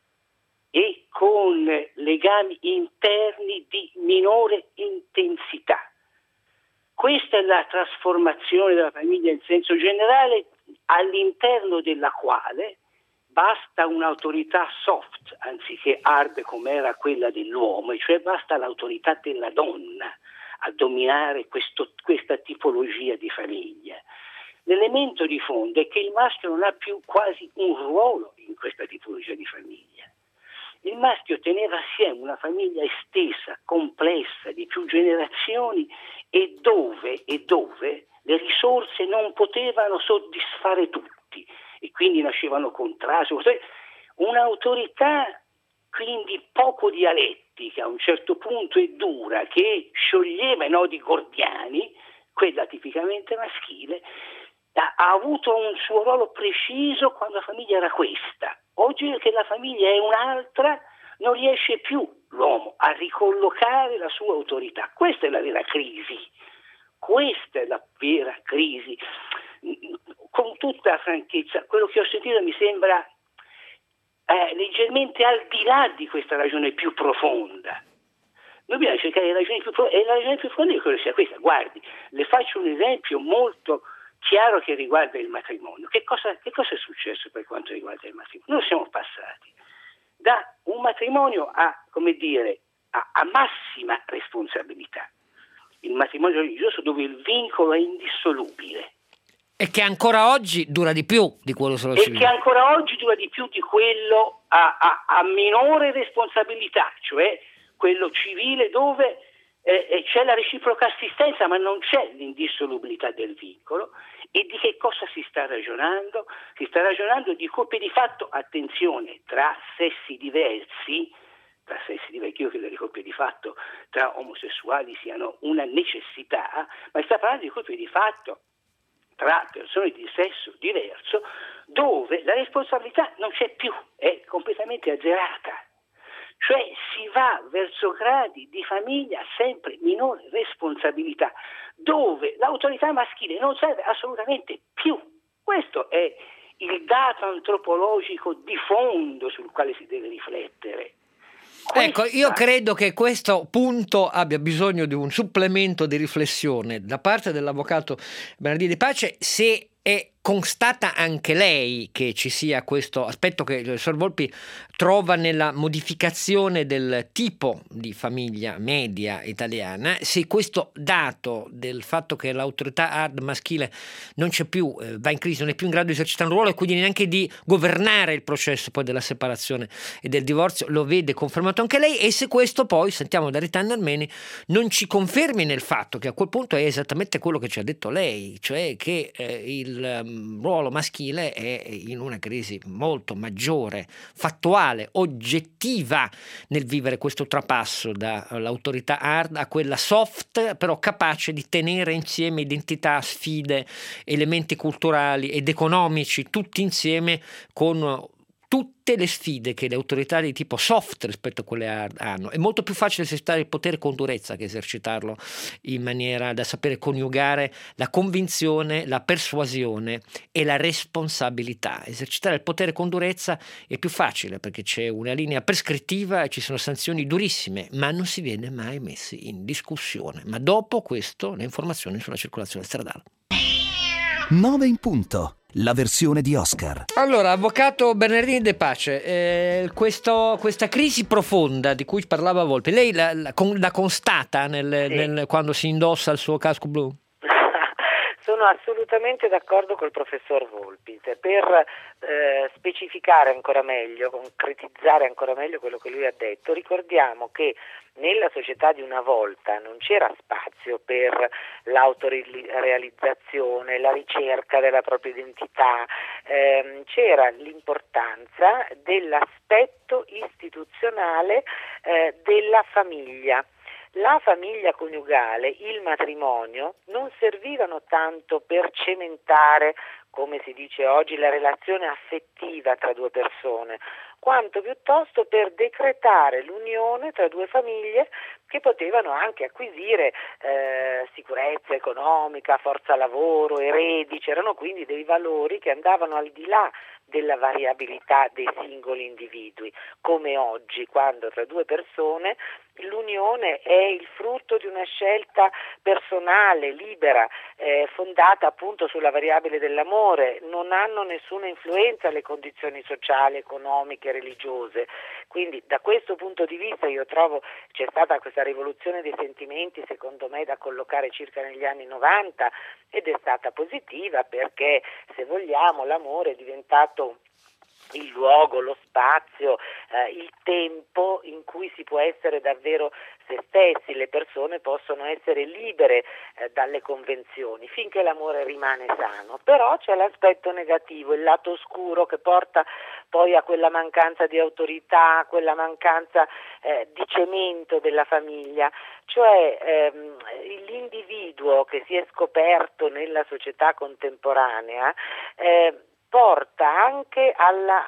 e con legami interni di minore intensità. Questa è la trasformazione della famiglia in senso generale, all'interno della quale basta un'autorità soft anziché hard come era quella dell'uomo, e cioè basta l'autorità della donna a dominare questo, questa tipologia di famiglia. L'elemento di fondo è che il maschio non ha più quasi un ruolo in questa tipologia di famiglia. Il maschio teneva assieme una famiglia estesa, complessa, di più generazioni, e dove, e dove le risorse non potevano soddisfare tutti e quindi nascevano contrasti. Un'autorità quindi poco dialettica a un certo punto e dura, che scioglieva i nodi gordiani, quella tipicamente maschile, ha, ha avuto un suo ruolo preciso quando la famiglia era questa. Oggi che la famiglia è un'altra, non riesce più l'uomo a ricollocare la sua autorità. Questa è la vera crisi. Questa è la vera crisi. Con tutta franchezza, quello che ho sentito mi sembra eh, leggermente al di là di questa ragione più profonda. Noi dobbiamo cercare le ragioni più profonde, e la ragione più profonda è che sia questa. Guardi, le faccio un esempio molto chiaro che riguarda il matrimonio. Che cosa, che cosa è successo per quanto riguarda il matrimonio? Noi siamo passati da un matrimonio a, come dire, a, a massima responsabilità, il matrimonio religioso, dove il vincolo è indissolubile. E che ancora oggi dura di più di quello solo civile. E che ancora oggi dura di più di quello a, a, a minore responsabilità, cioè quello civile, dove eh, c'è la reciproca assistenza ma non c'è l'indissolubilità del vincolo. E di che cosa si sta ragionando? Si sta ragionando di coppie di fatto, attenzione, tra sessi diversi, tra sessi diversi, io credo che le coppie di fatto tra omosessuali siano una necessità, ma sta parlando di coppie di fatto tra persone di sesso diverso, dove la responsabilità non c'è più, è completamente azzerata. Cioè si va verso gradi di famiglia sempre minore responsabilità, dove l'autorità maschile non serve assolutamente più. Questo è il dato antropologico di fondo sul quale si deve riflettere. Questa... Ecco, io credo che questo punto abbia bisogno di un supplemento di riflessione da parte dell'avvocato Bernardini De Pace, se è constata anche lei che ci sia questo aspetto che il professor Volpi trova nella modificazione del tipo di famiglia media italiana, se questo dato del fatto che l'autorità hard maschile non c'è più, eh, va in crisi, non è più in grado di esercitare un ruolo e quindi neanche di governare il processo poi della separazione e del divorzio, lo vede confermato anche lei, e se questo poi, sentiamo da Rita Armeni, non ci confermi nel fatto che a quel punto è esattamente quello che ci ha detto lei, cioè che eh, il um, ruolo maschile è in una crisi molto maggiore, fattuale, oggettiva, nel vivere questo trapasso dall'autorità hard a quella soft, però capace di tenere insieme identità, sfide, elementi culturali ed economici tutti insieme, con tutte le sfide che le autorità di tipo soft rispetto a quelle hard hanno. È molto più facile esercitare il potere con durezza che esercitarlo in maniera da sapere coniugare la convinzione, la persuasione e la responsabilità. Esercitare il potere con durezza è più facile perché c'è una linea prescrittiva e ci sono sanzioni durissime, ma non si viene mai messi in discussione. Ma dopo questo le informazioni sulla circolazione stradale. nove in punto. La versione di Oscar. Allora, avvocato Bernardini De Pace, eh, questo, questa crisi profonda di cui parlava Volpi, lei la, la, la constata nel, sì. nel, quando si indossa il suo casco blu? Sono assolutamente d'accordo col professor Volpi. Per eh, specificare ancora meglio, concretizzare ancora meglio quello che lui ha detto, ricordiamo che nella società di una volta non c'era spazio per l'autorealizzazione, la ricerca della propria identità, ehm, c'era l'importanza dell'aspetto istituzionale eh, della famiglia. La famiglia coniugale, il matrimonio, non servivano tanto per cementare, come si dice oggi, la relazione affettiva tra due persone, quanto piuttosto per decretare l'unione tra due famiglie che potevano anche acquisire eh, sicurezza economica, forza lavoro, eredi. C'erano quindi dei valori che andavano al di là della variabilità dei singoli individui, come oggi, quando tra due persone l'unione è il frutto di una scelta personale, libera, eh, fondata appunto sulla variabile dell'amore, non hanno nessuna influenza le condizioni sociali, economiche, religiose. Quindi da questo punto di vista io trovo c'è stata questa rivoluzione dei sentimenti, secondo me, da collocare circa negli anni novanta, ed è stata positiva perché, se vogliamo, l'amore è diventato il luogo, lo spazio, eh, il tempo in cui si può essere davvero se stessi, le persone possono essere libere eh, dalle convenzioni finché l'amore rimane sano. Però c'è l'aspetto negativo, il lato oscuro, che porta poi a quella mancanza di autorità, a quella mancanza eh, di cemento della famiglia, cioè ehm, l'individuo che si è scoperto nella società contemporanea eh, porta anche alla,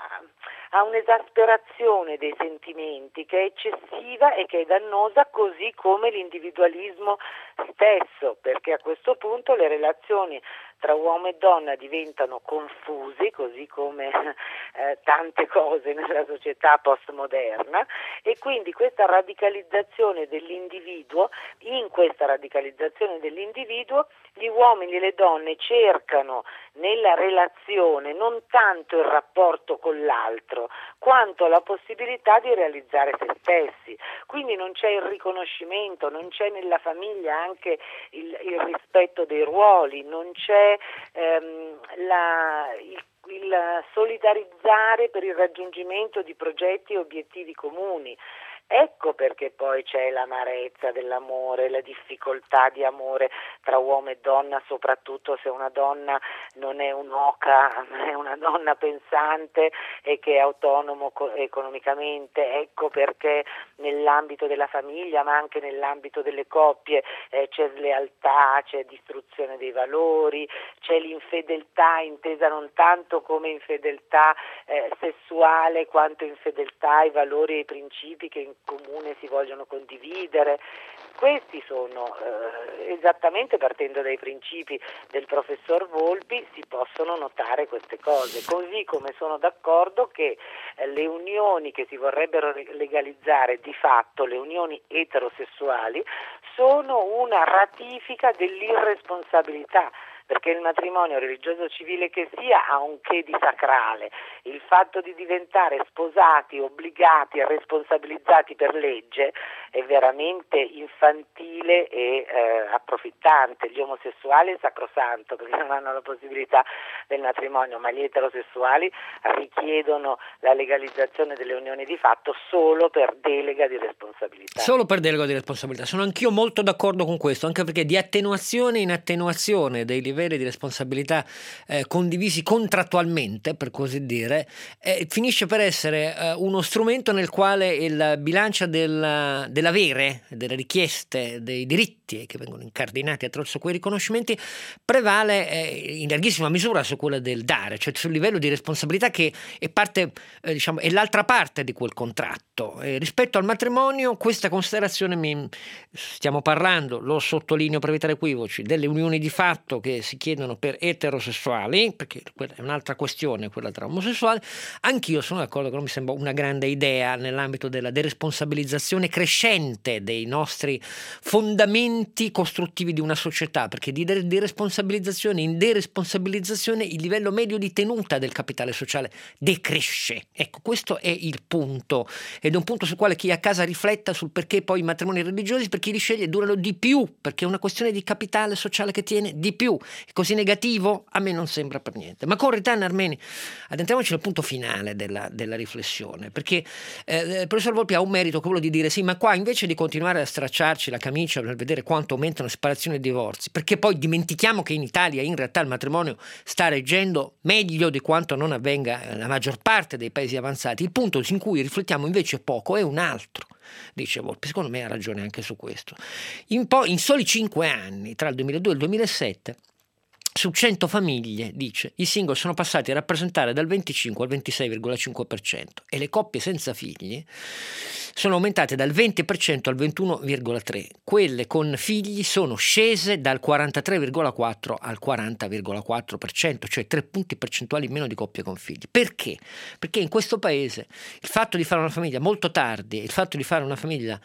a un'esasperazione dei sentimenti che è eccessiva e che è dannosa, così come l'individualismo stesso, perché a questo punto le relazioni tra uomo e donna diventano confusi, così come eh, tante cose nella società postmoderna, e quindi questa radicalizzazione dell'individuo, in questa radicalizzazione dell'individuo gli uomini e le donne cercano nella relazione non tanto il rapporto con l'altro, quanto la possibilità di realizzare se stessi. Quindi non c'è il riconoscimento, non c'è nella famiglia anche il, il rispetto dei ruoli, non c'è ehm, la, il, il solidarizzare per il raggiungimento di progetti e obiettivi comuni. Ecco perché poi c'è l'amarezza dell'amore, la difficoltà di amore tra uomo e donna, soprattutto se una donna non è un'oca, ma è una donna pensante e che è autonomo economicamente. Ecco perché nell'ambito della famiglia, ma anche nell'ambito delle coppie, eh, c'è slealtà, c'è distruzione dei valori, c'è l'infedeltà intesa non tanto come infedeltà eh, sessuale quanto infedeltà ai valori e ai principi che in comune si vogliono condividere. Questi sono, eh, esattamente partendo dai principi del professor Volpi, si possono notare queste cose, così come sono d'accordo che eh, le unioni che si vorrebbero legalizzare di fatto, le unioni eterosessuali, sono una ratifica dell'irresponsabilità, perché il matrimonio religioso civile che sia ha un che di sacrale. Il fatto di diventare sposati, obbligati e responsabilizzati per legge è veramente infantile e eh, approfittante. Gli omosessuali è sacrosanto perché non hanno la possibilità del matrimonio, ma gli eterosessuali richiedono la legalizzazione delle unioni di fatto solo per delega di responsabilità. Solo per delega di responsabilità. Sono anch'io molto d'accordo con questo, anche perché di attenuazione in attenuazione dei livelli di responsabilità eh, condivisi contrattualmente, per così dire, eh, finisce per essere eh, uno strumento nel quale il bilancia del, dell'avere, delle richieste, dei diritti che vengono incardinati attraverso quei riconoscimenti prevale eh, in larghissima misura su quella del dare, cioè sul livello di responsabilità che è parte, eh, diciamo, è l'altra parte di quel contratto. Eh, rispetto al matrimonio, questa considerazione mi stiamo parlando, lo sottolineo per evitare equivoci, delle unioni di fatto che si chiedono per eterosessuali, perché quella è un'altra questione, quella tra omosessuali. Anch'io sono d'accordo che non mi sembra una grande idea nell'ambito della deresponsabilizzazione crescente dei nostri fondamenti costruttivi di una società, perché di deresponsabilizzazione in deresponsabilizzazione il livello medio di tenuta del capitale sociale decresce. Ecco, questo è il punto, ed è un punto sul quale chi è a casa rifletta sul perché poi i matrimoni religiosi, per chi li sceglie, durano di più, perché è una questione di capitale sociale che tiene di più. È così negativo? A me non sembra per niente. Ma con Retan Armeni addentriamoci nel punto finale della, della riflessione, perché eh, il professor Volpi ha un merito, che è quello di dire sì, ma qua invece di continuare a stracciarci la camicia per vedere quanto aumentano le separazioni e i divorzi, perché poi dimentichiamo che in Italia in realtà il matrimonio sta reggendo meglio di quanto non avvenga nella maggior parte dei paesi avanzati. Il punto in cui riflettiamo invece poco è un altro, dice Volpi. Secondo me ha ragione anche su questo. In, po- in soli cinque anni, tra il duemiladue e il duemilasette, su cento famiglie, dice, i single sono passati a rappresentare dal venticinque al ventisei virgola cinque per cento e le coppie senza figli sono aumentate dal venti per cento al ventuno virgola tre per cento. Quelle con figli sono scese dal quarantatré virgola quattro per cento al quaranta virgola quattro per cento, cioè tre punti percentuali in meno di coppie con figli. Perché? Perché in questo paese il fatto di fare una famiglia molto tardi, il fatto di fare una famiglia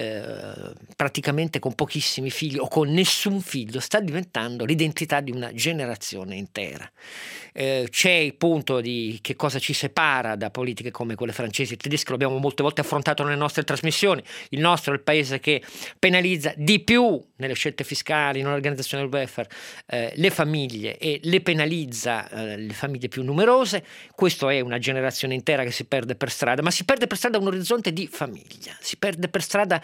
eh, praticamente con pochissimi figli o con nessun figlio sta diventando l'identità di una generazione intera. Eh, c'è il punto di che cosa ci separa da politiche come quelle francesi e tedesche, lo abbiamo molte volte affrontato nelle nostre trasmissioni. Il nostro è il paese che penalizza di più nelle scelte fiscali, nell'organizzazione del welfare, eh, le famiglie, e le penalizza eh, le famiglie più numerose. Questo è una generazione intera che si perde per strada, ma si perde per strada un orizzonte di famiglia, si perde per strada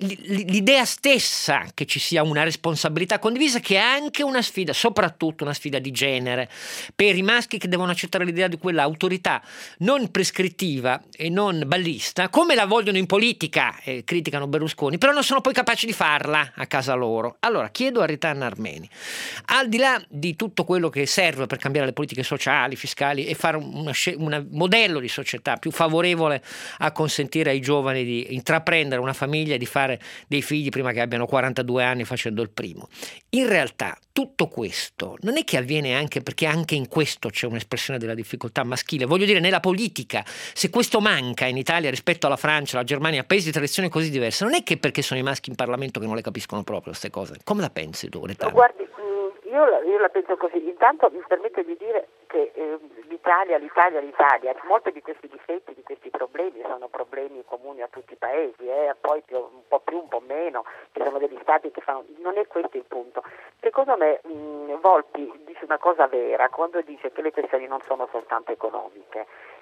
l'idea stessa che ci sia una responsabilità condivisa, che è anche una sfida, soprattutto una sfida di genere, per i maschi che devono accettare l'idea di quella autorità non prescrittiva e non ballista, come la vogliono in politica, eh, criticano Berlusconi, però non sono poi capaci di farla a casa loro. Allora chiedo a Retan Armeni, al di là di tutto quello che serve per cambiare le politiche sociali, fiscali e fare un modello di società più favorevole a consentire ai giovani di intraprendere una famiglia e di fare dei figli prima che abbiano quarantadue anni facendo il primo, in realtà tutto questo non è che avviene anche perché anche in questo c'è un'espressione della difficoltà maschile, voglio dire, nella politica. Se questo manca in Italia rispetto alla Francia, alla Germania, paesi di tradizioni così diverse, non è che perché sono i maschi in Parlamento che non le capiscono proprio queste cose. Come la pensi tu, Retan? Guardi, io la, io la penso così. Intanto mi permetto di dire che eh, l'Italia, l'Italia, l'Italia, molti di questi difetti, di questi problemi sono problemi comuni a tutti i paesi, eh, poi più, un po' più, un po' meno, ci sono degli stati che fanno, non è questo il punto. Secondo me mh, Volpi dice una cosa vera quando dice che le questioni non sono soltanto economiche.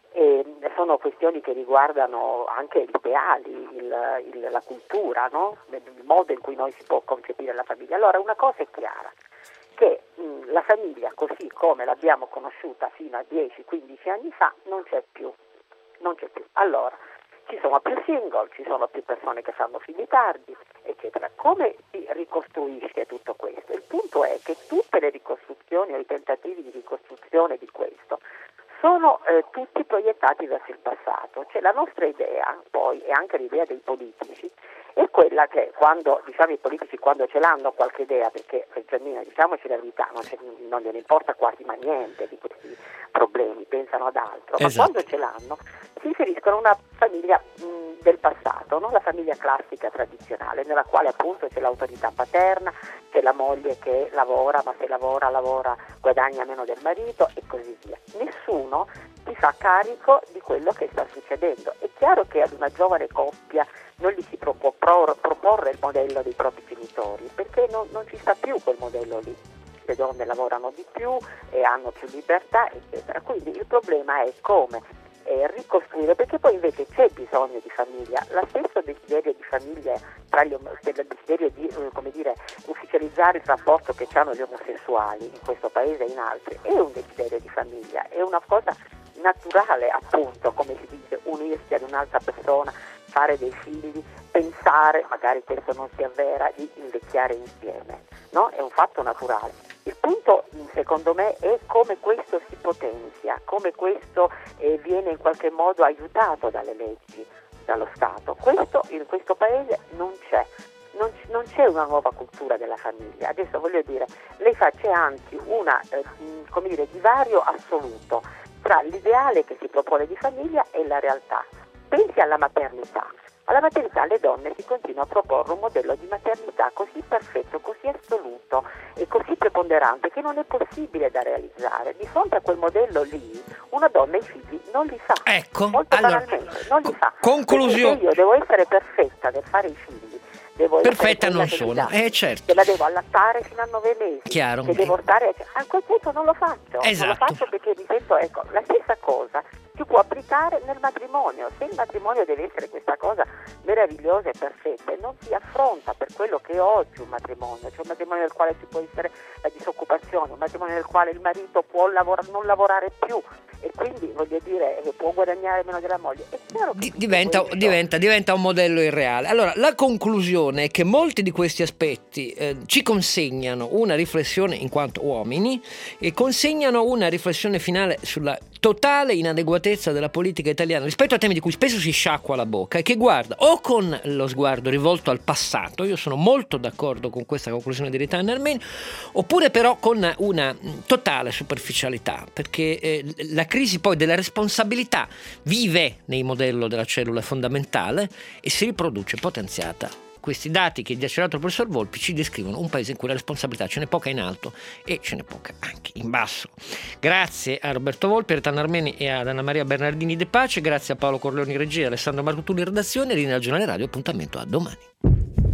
E sono questioni che riguardano anche gli ideali, il, il, la cultura, no? Il modo in cui noi si può concepire la famiglia. Allora una cosa è chiara, che mh, la famiglia così come l'abbiamo conosciuta fino a dieci quindici anni fa non c'è più, non c'è più. Allora, ci sono più single, ci sono più persone che fanno figli tardi, eccetera. Come si ricostruisce tutto questo? Il punto è che tutte le ricostruzioni o i tentativi di ricostruzione di questo sono eh, tutti proiettati verso il passato. Cioè la nostra idea, poi, e anche l'idea dei politici, è quella che quando, diciamo, i politici quando ce l'hanno qualche idea, perché Giannina, diciamoci la verità, non, non gliene importa quasi ma niente di questi problemi, pensano ad altro, esatto. Ma quando ce l'hanno si riferiscono a una famiglia mh, del passato, no? La famiglia classica tradizionale, nella quale appunto c'è l'autorità paterna, c'è la moglie che lavora, ma se lavora, lavora, guadagna meno del marito e così via. Nessuno si fa carico di quello che sta succedendo. È chiaro che ad una giovane coppia non gli si può proporre il modello dei propri genitori, perché non, non ci sta più quel modello lì. Le donne lavorano di più e hanno più libertà, eccetera. Quindi il problema è come eh, ricostruire, perché poi invece c'è bisogno di famiglia. Lo stesso desiderio di famiglia, tra gli, del desiderio di eh, come dire, ufficializzare il rapporto che hanno gli omosessuali in questo paese e in altri, è un desiderio di famiglia, è una cosa naturale, appunto, come si dice, unirsi ad un'altra persona, fare dei figli, pensare, magari questo non si avvera, di invecchiare insieme, no? È un fatto naturale. Il punto, secondo me, è come questo si potenzia, come questo eh, viene in qualche modo aiutato dalle leggi, dallo Stato. Questo in questo paese non c'è. Non, non c'è una nuova cultura della famiglia. Adesso voglio dire, lei fa, c'è anzi una, eh, come dire, divario assoluto tra l'ideale che si propone di famiglia e la realtà. Pensi alla maternità. Alla maternità le donne si continua a proporre un modello di maternità così perfetto, così assoluto e così preponderante che non è possibile da realizzare. Di fronte a quel modello lì, una donna i figli non li fa. Ecco, molto allora, banalmente, non li fa. Conclusione. Perché io devo essere perfetta nel fare i figli. Devo perfetta non sono, eh certo. Che la devo allattare fino a nove mesi. Chiaro. Che devo stare, a quel punto non lo faccio. Esatto. Non lo faccio perché mi sento, ecco, la stessa cosa si può applicare nel matrimonio. Se il matrimonio deve essere questa cosa meravigliosa e perfetta e non si affronta per quello che è oggi un matrimonio, cioè un matrimonio nel quale ci può essere la disoccupazione, un matrimonio nel quale il marito può lavora, non lavorare più e quindi voglio dire che può guadagnare meno della moglie, è chiaro che diventa, diventa, diventa un modello irreale. Allora la conclusione è che molti di questi aspetti eh, ci consegnano una riflessione in quanto uomini e consegnano una riflessione finale sulla totale inadeguatezza della politica italiana rispetto a temi di cui spesso si sciacqua la bocca e che guarda o con lo sguardo rivolto al passato, io sono molto d'accordo con questa conclusione di Rita Armeni, oppure però con una totale superficialità, perché eh, la crisi poi della responsabilità vive nel modello della cellula fondamentale e si riproduce potenziata. Questi dati che ha citato il professor Volpi ci descrivono un paese in cui la responsabilità ce n'è poca in alto e ce n'è poca anche in basso. Grazie a Roberto Volpi, a Rita Armeni e ad Anna Maria Bernardini De Pace, grazie a Paolo Corleoni regia, Alessandro Marcutulli redazione, Rina al Giornale Radio, appuntamento a domani.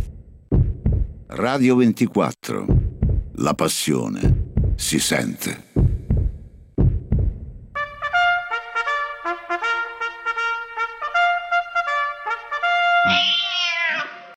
Radio ventiquattro, la passione si sente.